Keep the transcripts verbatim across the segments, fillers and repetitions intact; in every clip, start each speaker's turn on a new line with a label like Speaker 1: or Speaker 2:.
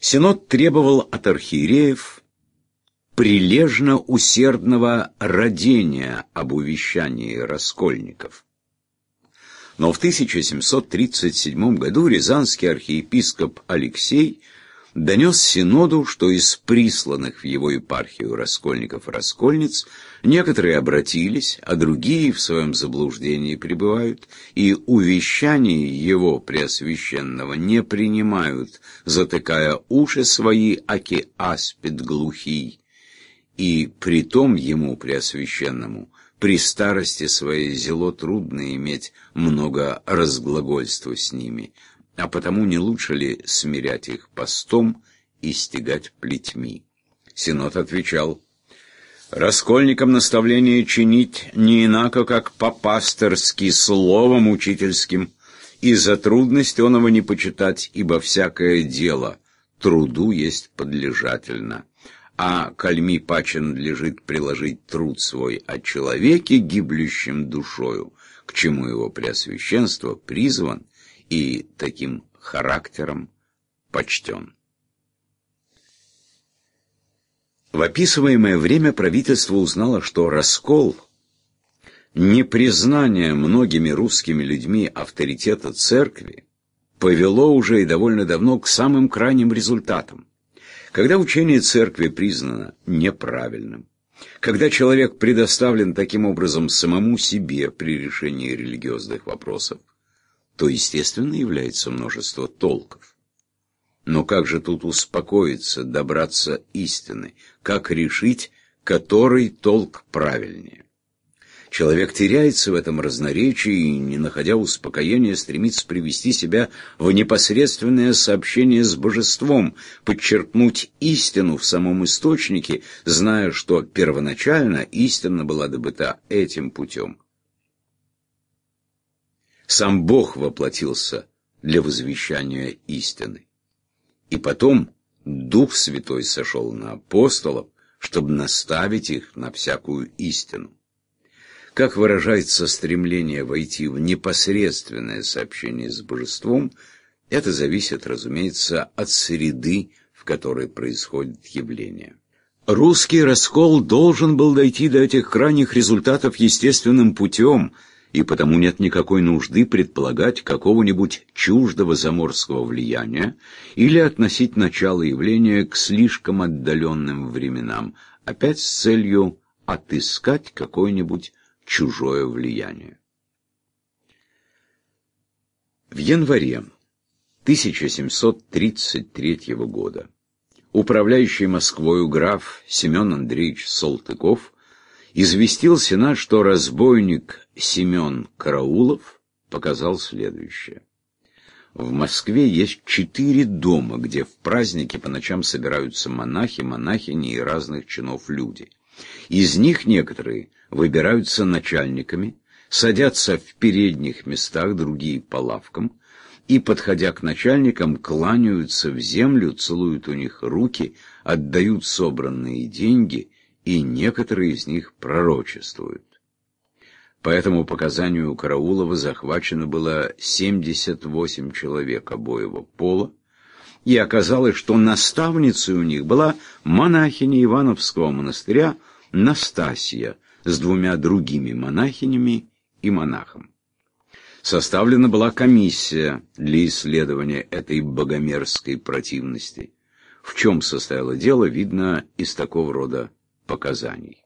Speaker 1: Синод требовал от архиереев прилежно усердного радения об увещании раскольников. Но в тысяча семьсот тридцать седьмом году рязанский архиепископ Алексей донес Синоду, что из присланных в его епархию раскольников и раскольниц некоторые обратились, а другие в своем заблуждении пребывают, и увещаний его преосвященного не принимают, затыкая уши свои, аки аспид глухий, и притом ему преосвященному при старости своей зело трудно иметь много разглагольства с ними, а потому не лучше ли смирять их постом и стегать плетьми? Синод отвечал: раскольникам наставление чинить не инако, как по-пасторски, словом учительским, и за трудность оного не почитать, ибо всякое дело труду есть подлежательно. А кальми паче надлежит приложить труд свой о человеке, гиблющем душою, к чему его преосвященство призван и таким характером почтен. В описываемое время правительство узнало, что раскол, непризнание многими русскими людьми авторитета церкви, повело уже и довольно давно к самым крайним результатам. Когда учение церкви признано неправильным, когда человек предоставлен таким образом самому себе при решении религиозных вопросов, то, естественно, является множество толков. Но как же тут успокоиться, добраться истины? Как решить, который толк правильнее? Человек теряется в этом разноречии и, не находя успокоения, стремится привести себя в непосредственное сообщение с божеством, подчеркнуть истину в самом источнике, зная, что первоначально истина была добыта этим путем. Сам Бог воплотился для возвещания истины. И потом Дух Святой сошел на апостолов, чтобы наставить их на всякую истину. Как выражается стремление войти в непосредственное сообщение с божеством, это зависит, разумеется, от среды, в которой происходит явление. Русский раскол должен был дойти до этих крайних результатов естественным путем, и потому нет никакой нужды предполагать какого-нибудь чуждого заморского влияния или относить начало явления к слишком отдаленным временам, опять с целью отыскать какое-нибудь чужое влияние. В январе тысяча семьсот тридцать третьего года управляющий Москвою граф Семен Андреевич Салтыков известил Сенат, что разбойник Семен Караулов показал следующее. В Москве есть четыре дома, где в праздники по ночам собираются монахи, монахини и разных чинов люди. Из них некоторые выбираются начальниками, садятся в передних местах, другие по лавкам, и, подходя к начальникам, кланяются в землю, целуют у них руки, отдают собранные деньги, и некоторые из них пророчествуют. По этому показанию Караулова захвачено было семьдесят восемь человек обоего пола, и оказалось, что наставницей у них была монахиня Ивановского монастыря Настасья с двумя другими монахинями и монахом. Составлена была комиссия для исследования этой богомерзкой противности. В чем состояло дело, видно из такого рода показаний.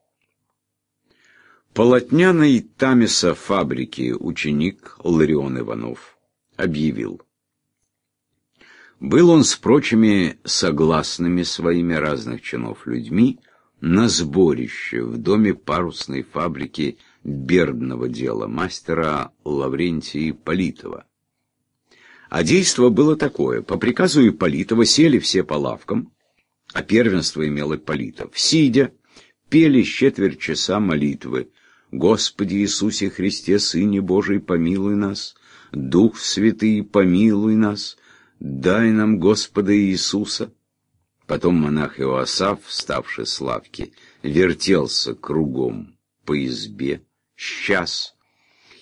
Speaker 1: Полотняной Тамеса фабрики ученик Ларион Иванов объявил: был он с прочими согласными своими разных чинов людьми на сборище в доме парусной фабрики бердного дела мастера Лаврентия Ипполитова. А действо было такое: по приказу Ипполитова сели все по лавкам, а первенство имел Ипполитов. Сидя, пели с четверть часа молитвы: «Господи Иисусе Христе, Сыне Божий, помилуй нас! Дух Святый, помилуй нас! Дай нам Господа Иисуса!» Потом монах Иоасаф, вставший с лавки, вертелся кругом по избе, час,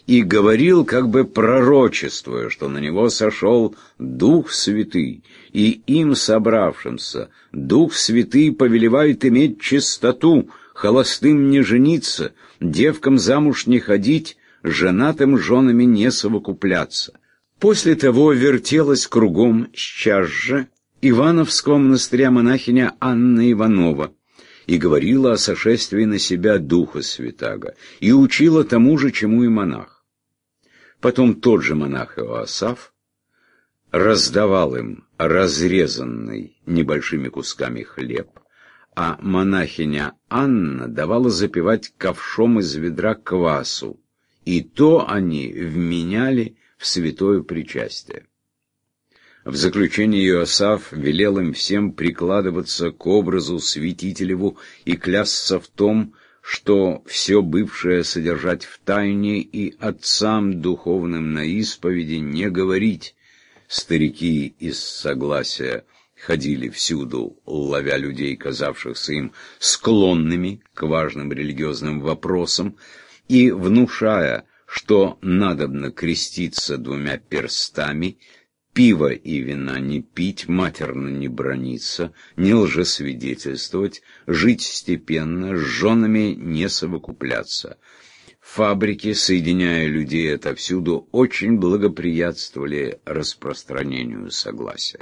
Speaker 1: и говорил, как бы пророчествуя, что на него сошел Дух Святый, и им, собравшимся, Дух Святый повелевает иметь чистоту, холостым не жениться, девкам замуж не ходить, женатым женами не совокупляться. После того вертелась кругом сейчас же Ивановского монастыря монахиня Анна Иванова и говорила о сошествии на себя Духа Святаго, и учила тому же, чему и монах. Потом тот же монах Иоасаф раздавал им разрезанный небольшими кусками хлеб, а монахиня Анна давала запивать ковшом из ведра квасу, и то они вменяли в святое причастие. В заключение Иоасаф велел им всем прикладываться к образу святителеву и клясться в том, что все бывшее содержать в тайне и отцам духовным на исповеди не говорить. Старики из согласия ходили всюду, ловя людей, казавшихся им склонными к важным религиозным вопросам, и внушая, что надобно креститься двумя перстами, пиво и вина не пить, матерно не браниться, не лжесвидетельствовать, жить степенно, с женами не совокупляться. Фабрики, соединяя людей отовсюду, очень благоприятствовали распространению согласия.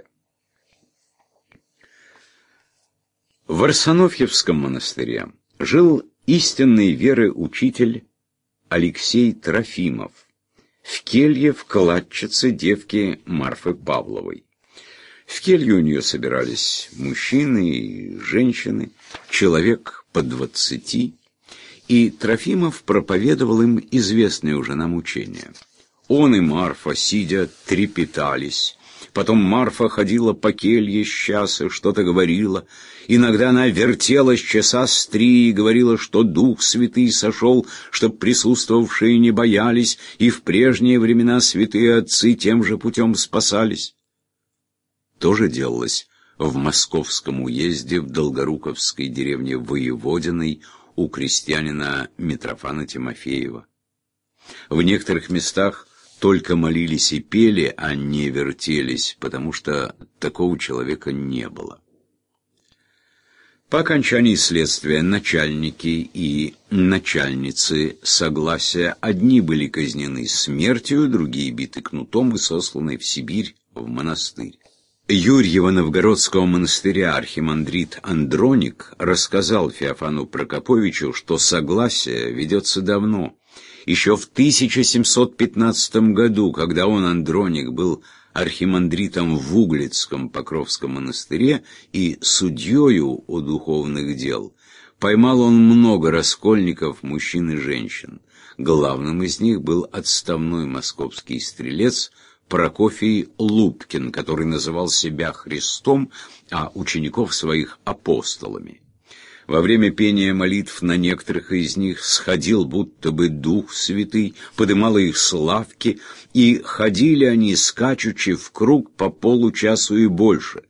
Speaker 1: В Арсенофьевском монастыре жил истинной веры учитель Алексей Трофимов в келье вкладчицы девки Марфы Павловой. В келью у нее собирались мужчины и женщины, человек по двадцати, и Трофимов проповедовал им известные уже нам учения. Он и Марфа, сидя, трепетались. Потом Марфа ходила по келье с часа, что-то говорила. Иногда она вертелась часа с три и говорила, что Дух Святый сошел, чтоб присутствовавшие не боялись, и в прежние времена святые отцы тем же путем спасались. То же делалось в Московском уезде, в Долгоруковской деревне Воеводиной, у крестьянина Митрофана Тимофеева. В некоторых местах только молились и пели, а не вертелись, потому что такого человека не было. По окончании следствия начальники и начальницы согласия одни были казнены смертью, другие биты кнутом и сосланы в Сибирь, в монастырь. Юрьево-Новгородского монастыря архимандрит Андроник рассказал Феофану Прокоповичу, что согласие ведется давно. Еще в тысяча семьсот пятнадцатом году, когда он, Андроник, был архимандритом в Углицком Покровском монастыре и судьёю о духовных дел, поймал он много раскольников, мужчин и женщин. Главным из них был отставной московский стрелец Прокофий Лубкин, который называл себя Христом, а учеников своих апостолами. Во время пения молитв на некоторых из них сходил будто бы Дух Святый, подымал их с лавки, и ходили они скачучи в круг по получасу и больше.